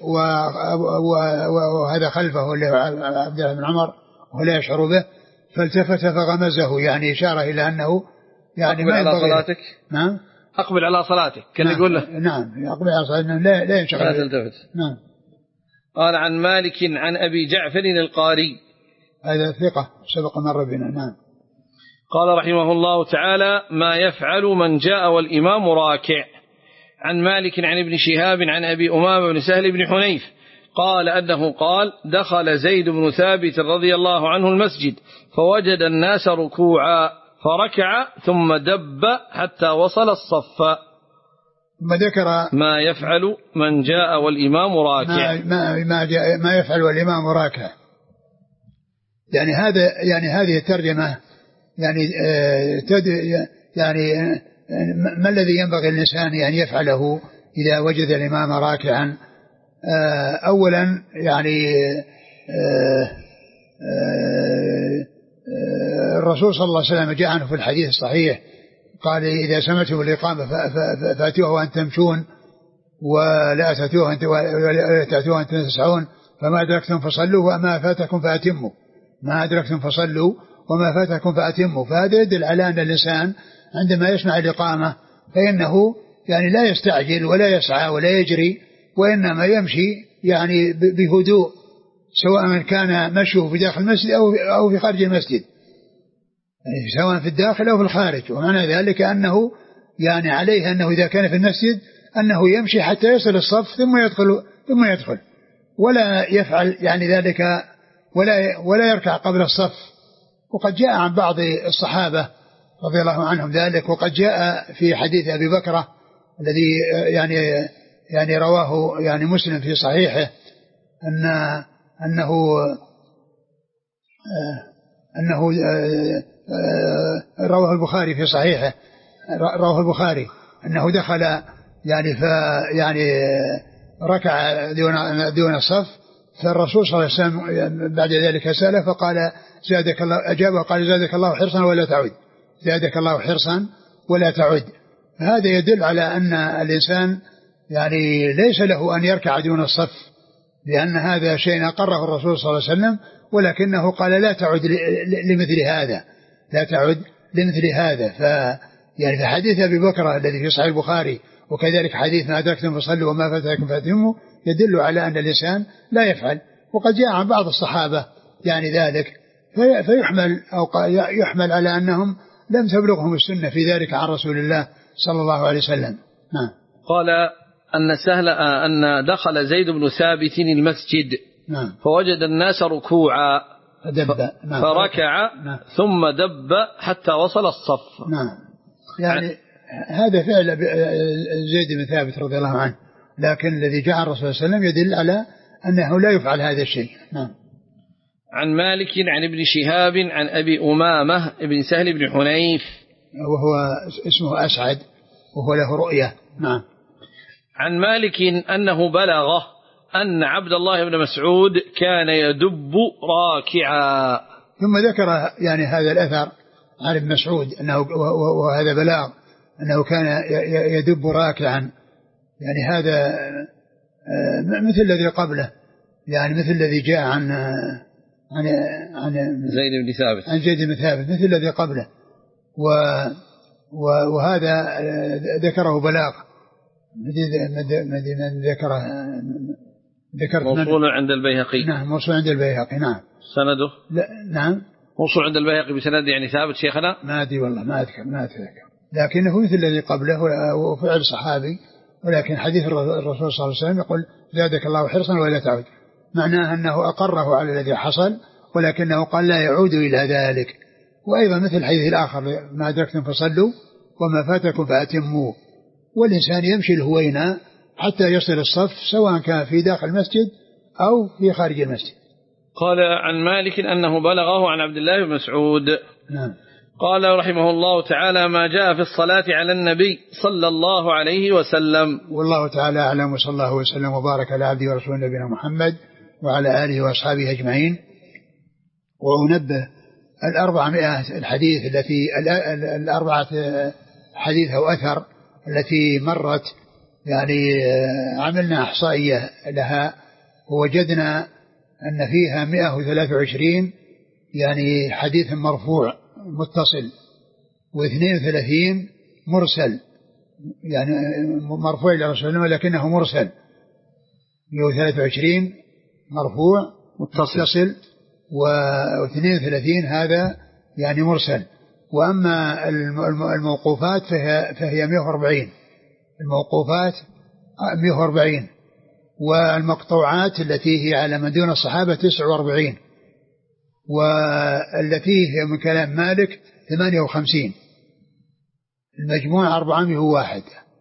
S2: وهذا خلفه اللي هو عبد الله بن عمر ولا يشعر به فالتفت فغمزه، يعني إشارة إلى أنه يعني
S1: أقبل على صلاتك.
S2: نعم.
S1: أقبل على صلاتك كان
S2: نعم.
S1: يقول له
S2: نعم أقبل على صلاتك لا لا ينشغل
S1: لا تلتفت.
S2: نعم.
S1: قال عن مالك عن أبي جعفر القاري
S2: هذا ثقة سبق مر بنا. نعم.
S1: قال رحمه الله تعالى ما يفعل من جاء والإمام راكع. عن مالك عن ابن شهاب عن أبي أمامة بن سهل بن حنيف قال أنه قال دخل زيد بن ثابت رضي الله عنه المسجد فوجد الناس ركوعا فركع ثم دب حتى وصل الصف.
S2: ما ذكر
S1: ما يفعل من جاء والإمام راكع.
S2: ما, ما, ما, جاء ما يفعل والإمام راكع، يعني هذا يعني هذه الترجمة يعني تد يعني ما الذي ينبغي الإنسان أن يفعله إذا وجد الإمام راكعا؟ أولا يعني الرسول صلى الله عليه وسلم جاء عنه في الحديث الصحيح قال إذا سمعتم الإقامة فأتوه وأنتم تمشون ولا تأتوه ولا تسعون فما أدركتم فصلوا وما فاتكم فأتموا ما أدركتم فصلوا وما فاتكم فأتموا. فهذا يدل على أن الإنسان عندما يسمع الإقامة فإنه يعني لا يستعجل ولا يسعى ولا يجري، وإنما يمشي يعني بهدوء، سواء كان مشيه في داخل المسجد أو في خارج المسجد، يعني سواء في الداخل أو في الخارج. ومعنى ذلك أنه يعني عليه أنه إذا كان في المسجد أنه يمشي حتى يصل الصف ثم يدخل ثم يدخل ولا يفعل يعني ذلك ولا ولا يركع قبل الصف. وقد جاء عن بعض الصحابة رضي الله عنهم ذلك، وقد جاء في حديث أبي بكرة الذي يعني يعني رواه يعني مسلم في صحيحه أن أنه أنه رواه البخاري في صحيحه رواه البخاري أنه دخل يعني ف يعني ركع دون دون الصف، فالرسول صلى الله عليه وسلم بعد ذلك سأله فقال زادك الله، أجابه قال زادك الله حرصا ولا تعد، زادك الله حرصا ولا تعد. هذا يدل على أن الإنسان يعني ليس له أن يركع دون الصف، لأن هذا شيء أقره الرسول صلى الله عليه وسلم، ولكنه قال لا تعد لمثل هذا لا تعد لمثل هذا. ف يعني في حديث أبي بكر الذي في صحيح البخاري وكذلك حديث ما أدركتم فصلوا وما فاتكم فأتموا يدل على أن الإنسان لا يفعل. وقد جاء عن بعض الصحابة يعني ذلك فيحمل أو يحمل على أنهم لم تبلغهم السنة في ذلك عن رسول الله صلى الله عليه وسلم. نعم.
S1: قال أن سهل أن دخل زيد بن ثابت المسجد نعم. فوجد الناس ركوعا
S2: فدب نعم.
S1: فركع نعم. ثم دب حتى وصل الصف.
S2: نعم. يعني عن... هذا فعل زيد بن ثابت رضي الله عنه، لكن الذي جاء الرسول صلى الله عليه وسلم يدل على أنه لا يفعل هذا الشيء. نعم.
S1: عن مالك عن ابن شهاب عن أبي أمامة ابن سهل بن حنيف
S2: وهو اسمه أسعد وهو له رؤية. نعم.
S1: عن مالك أنه بلغه أن عبد الله بن مسعود كان يدب راكعا.
S2: ثم ذكر يعني هذا الأثر عن ابن مسعود أنه وهذا بلاغ أنه كان يدب راكعا، يعني هذا مثل الذي قبله، يعني مثل الذي جاء عن عن عن
S1: زيد بن ثابت
S2: عن زيد بن ثابت مثل الذي قبله. و وهذا ذكره بلاغ من ذكره ذكر
S1: موصول عند البيهقي.
S2: نعم موصول عند البيهقي. نعم.
S1: سنده
S2: لا نعم
S1: موصول عند البيهقي بسند يعني ثابت شيخنا
S2: ما أدري والله ما أذكر ما أذكر لكنه مثل الذي قبله وفعل صحابي، ولكن حديث الرسول صلى الله عليه وسلم يقول زادك الله حرصا ولا تعود، معناه أنه أقره على الذي حصل ولكنه قال لا يعود إلى ذلك. وأيضا مثل الحديث الآخر ما أدركتم فصلوا وما فاتكم فأتموا. والإنسان يمشي الهوينة حتى يصل الصف سواء كان في داخل المسجد أو في خارج المسجد.
S1: قال عن مالك أنه بلغه عن عبد الله بن مسعود.
S2: نعم.
S1: قال رحمه الله تعالى ما جاء في الصلاة على النبي صلى الله عليه وسلم.
S2: والله تعالى أعلم، وصلى الله وسلم وبارك على عبده ورسوله نبينا محمد وعلى آله وأصحابه أجمعين. وأنبه الأربعمائة الحديث التي الأربعة حديث أو أثر التي مرت يعني عملنا إحصائية لها ووجدنا أن فيها مئة وثلاثة وعشرين يعني حديث مرفوع متصل واثنين وثلاثين مرسل، يعني مرفوع إلى رسول الله ولكنه مرسل. مئة وثلاثة وعشرين مرفوع متصل واثنين وثلاثين هذا يعني مرسل. وأما الموقوفات فهي, فهي مئة وأربعين الموقوفات مئة وأربعين، والمقطوعات التي هي على من دون الصحابة تسعة وأربعين، والتي هي من كلام مالك ثمانية وخمسين، المجموع أربعمائة وواحد.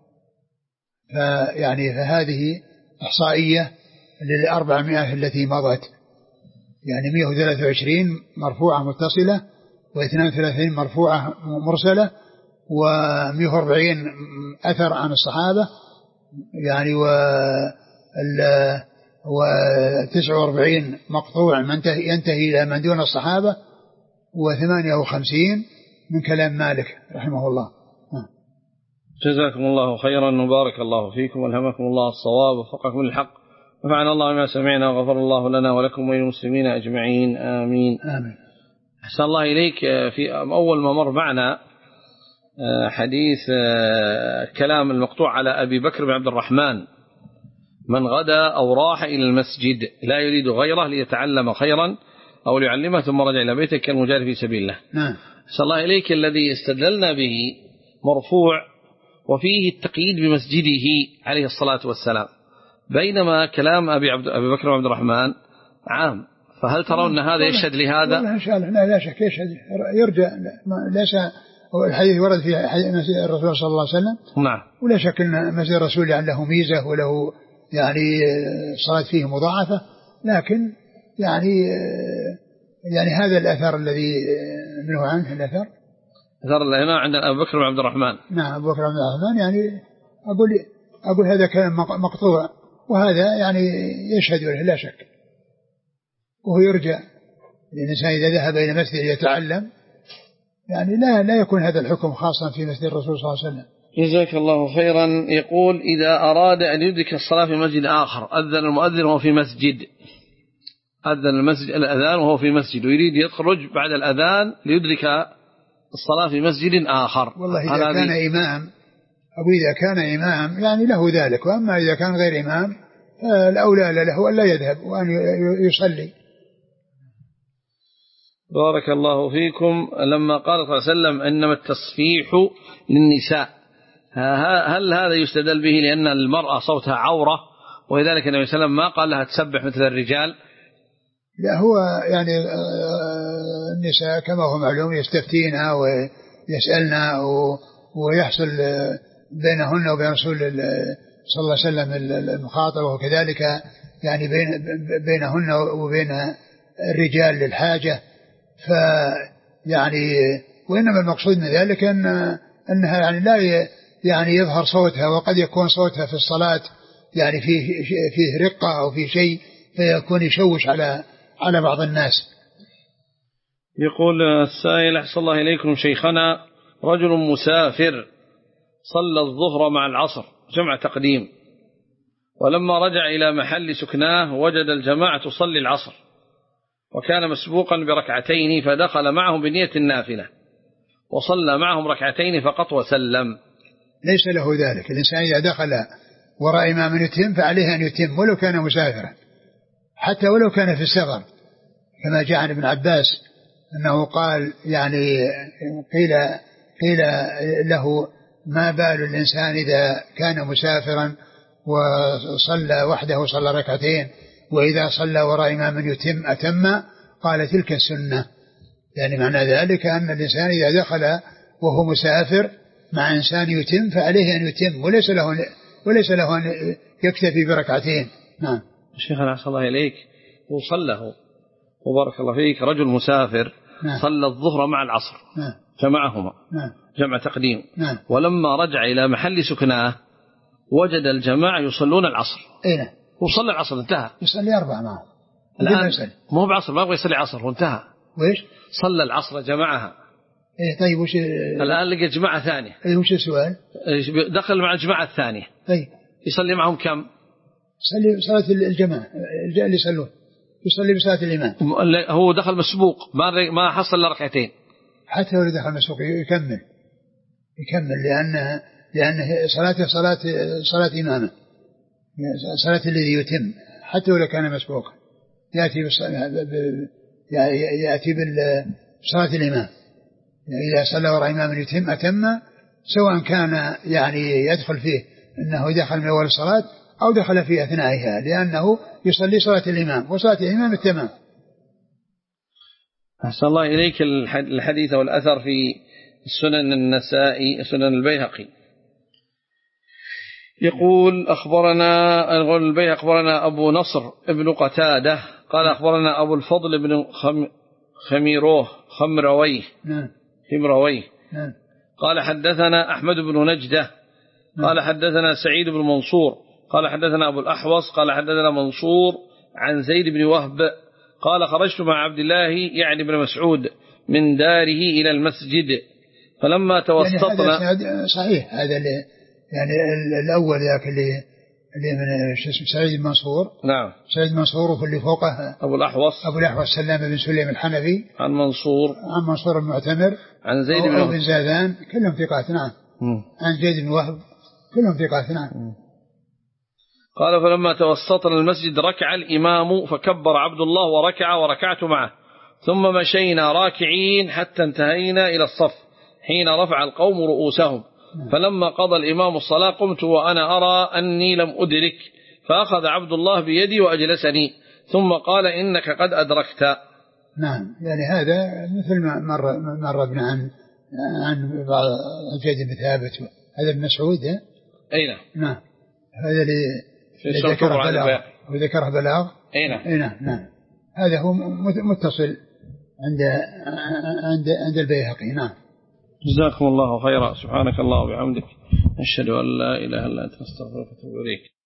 S2: فيعني فهذه إحصائية للأربعمائة التي مضت، يعني مئة وثلاثة وعشرين مرفوعة متصلة واثنان وثلاثين مرفوعة مرسلة ومئة وأربعين أثر عن الصحابة يعني و وتسعة وأربعين مقطوع ينتهي إلى من دون الصحابة وثمانية وخمسين من كلام مالك رحمه الله.
S1: جزاكم الله خيرا وبارك الله فيكم والهمكم الله الصواب وفقكم للحق نفعنا الله بما سمعنا وغفر الله لنا ولكم وللمسلمين أجمعين آمين.
S2: آمين.
S1: أحسن الله إليك. في أول ما مر معنا حديث كلام المقطوع على أبي بكر بن عبد الرحمن: من غدا أو راح إلى المسجد لا يريد غيره ليتعلم خيرا أو ليعلمه ثم رجع إلى بيته كالمجاهد في سبيل الله.
S2: نعم.
S1: أحسن الله إليك. الذي استدللنا به مرفوع وفيه التقييد بمسجده عليه الصلاة والسلام، بينما كلام أبي, عبد أبي بكر بن عبد الرحمن عام. فهل ترون أن هذا يشهد لهذا؟
S2: إن شاء الله لا شك يشهد، يرجع. ليس الحديث ورد في مسجد الرسول صلى الله عليه وسلم.
S1: نعم.
S2: ولا شك أن مسجد الرسول يعني له ميزة وله يعني صلاة فيه مضاعفة، لكن يعني يعني هذا الأثر الذي منه عنه الأثر
S1: أثر الله هنا عند أبي بكر بن عبد الرحمن.
S2: نعم أبو بكر بن عبد الرحمن. يعني أقول أقول هذا كلام مقطوع، وهذا يعني يشهد له لا شك. وهو يرجع الإنسان إذا ذهب إلى مسجد يتعلم، يعني لا لا يكون هذا الحكم خاصا في مسجد الرسول صلى الله عليه وسلم.
S1: جزاك الله خيرا. يقول: إذا أراد أن يدرك الصلاة في مسجد آخر، أذن المؤذن وهو في مسجد، أذن المسجد الأذان وهو في مسجد، ويريد يخرج بعد الأذان ليدرك الصلاة في مسجد آخر.
S2: والله إذا كان دي... إمام أو إذا كان إمام يعني له ذلك، وأما إذا كان غير إمام الأولى له أن لا يذهب وأن يصلي.
S1: بارك الله فيكم. لما قال صلى الله عليه وسلم: إنما التصفيح للنساء، هل هذا يستدل به لأن المرأة صوتها عورة ولذلك النبي صلى الله عليه وسلم ما قال لها تسبح مثل الرجال؟
S2: لا، هو يعني النساء كما هو معلوم يستفتينا ويسألنا ويحصل بينهن وبين رسول صلى الله عليه وسلم المخاطبة، وكذلك يعني بين بينهن وبين الرجال للحاجة. فيعني وإنما المقصود من ذلك أن أنها يعني لا يعني يظهر صوتها، وقد يكون صوتها في الصلاة يعني فيه فيه رقة أو في شيء فيكون يشوش على على بعض الناس.
S1: يقول السائل: أحسن الله إليكم شيخنا، رجل مسافر صلى الظهر مع العصر جمع تقديم، ولما رجع إلى محل سكناه وجد الجماعة تصلي العصر وكان مسبوقا بركعتين، فدخل معهم بنية النافلة وصلى معهم ركعتين فقط وسلم.
S2: ليس له ذلك. الإنسان إذا دخل وراء إمام يتم فعليه أن يتم ولو كان مسافرا، حتى ولو كان في السفر، كما جاء عن ابن عباس أنه قال يعني قيل, قيل له: ما بال الإنسان إذا كان مسافرا وصلى وحده صلى ركعتين، وإذا صلى وراء إمام يتم أتم؟ قال: تلك السنة. يعني معنى ذلك أن الإنسان إذا دخل وهو مسافر مع إنسان يتم فعليه أن يتم، وليس له وليس له أن يكتفي بركعتين. نعم.
S1: شيخنا أحسن الله إليك، وصله وبارك الله فيك رجل مسافر
S2: نعم.
S1: صلى الظهر مع العصر
S2: نعم.
S1: جمعهما
S2: نعم.
S1: جمع تقديم
S2: نعم.
S1: ولما رجع إلى محل سكناه وجد الجماعة يصلون العصر.
S2: أين؟
S1: وصلى العصر انتهى.
S2: يصلي أربعة معه
S1: الآن مو بعصر، ما أبغى يصلي عصر وانتهى.
S2: وإيش؟
S1: صلى العصر جمعها.
S2: إيه طيب وش
S1: الآن لقى جماعة ثانية.
S2: إيه وش السؤال؟
S1: دخل مع الجماعة الثانية.
S2: طيب
S1: يصلي معهم كم؟
S2: يصلي صلاة الجماعة اللي يصلون، يصلي بصلاة الإمام.
S1: هو دخل مسبوق ما ما حصل إلا ركعتين.
S2: حتى لو دخل مسبوق يكمل يكمل لأن لأن صلاته صلاة صلاة إمامه، صلاة الذي يتم حتى لو كان مسبوقا يأتي يأتي بصلاة الإمام. إذا صلى وراء إمام يتم أتم، سواء كان يعني يدخل فيه أنه دخل من أول الصلاة أو دخل في أثنائها، لأنه يصلي صلاة الإمام، وصلاة الإمام التمام.
S1: أحسن الله إليك. الحديث والأثر في السنن النسائي سنن البيهقي يقول: أخبرنا البيهقي أخبرنا أبو نصر ابن قتادة قال أخبرنا أبو الفضل بن خميروه خمرويه خمرويه قال حدثنا أحمد بن نجدة قال حدثنا سعيد بن منصور قال حدثنا أبو الأحوص قال حدثنا منصور عن زيد بن وهب قال: خرجت مع عبد الله يعني بن مسعود من داره إلى المسجد، فلما توسطنا
S2: يعني هذا صحيح، هذا اللي يعني الأول ذاك اللي اللي من شو اسمه سعيد بن منصور.
S1: نعم.
S2: سعيد بن منصور، وفي اللي فوقه
S1: أبو الأحوص.
S2: أبو الأحوص سلام بن سليم الحنفي.
S1: عن منصور.
S2: عن منصور المعتمر.
S1: عن زيد بن,
S2: بن زاذان، كلهم ثقات. نعم. م. عن زيد بن وهب، كلهم ثقات. نعم. م.
S1: قال فلما توسطنا المسجد ركع الإمام فكبر عبد الله وركع وركعت معه، ثم مشينا راكعين حتى انتهينا إلى الصف حين رفع القوم رؤوسهم. فلما قضى الإمام الصلاة قمت وأنا أرى أني لم أدرك، فأخذ عبد الله بيدي وأجلسني، ثم قال إنك قد أدركت.
S2: نعم. يعني هذا مثل ما مر مر ابن عن عن بعض زيد بن ثابت، هذا ابن مسعود.
S1: أي نعم.
S2: نعم. هذا اللي ذكره بلاغ وذكره بلاغ.
S1: أي نعم.
S2: أي نعم. نعم. هذا هو متصل عند عند عند البيهقي. نعم.
S1: جزاكم الله خيرا. سبحانك الله وبحمدك، نشهد أن لا إله إلا أنت، نستغفرك ونتوب إليك.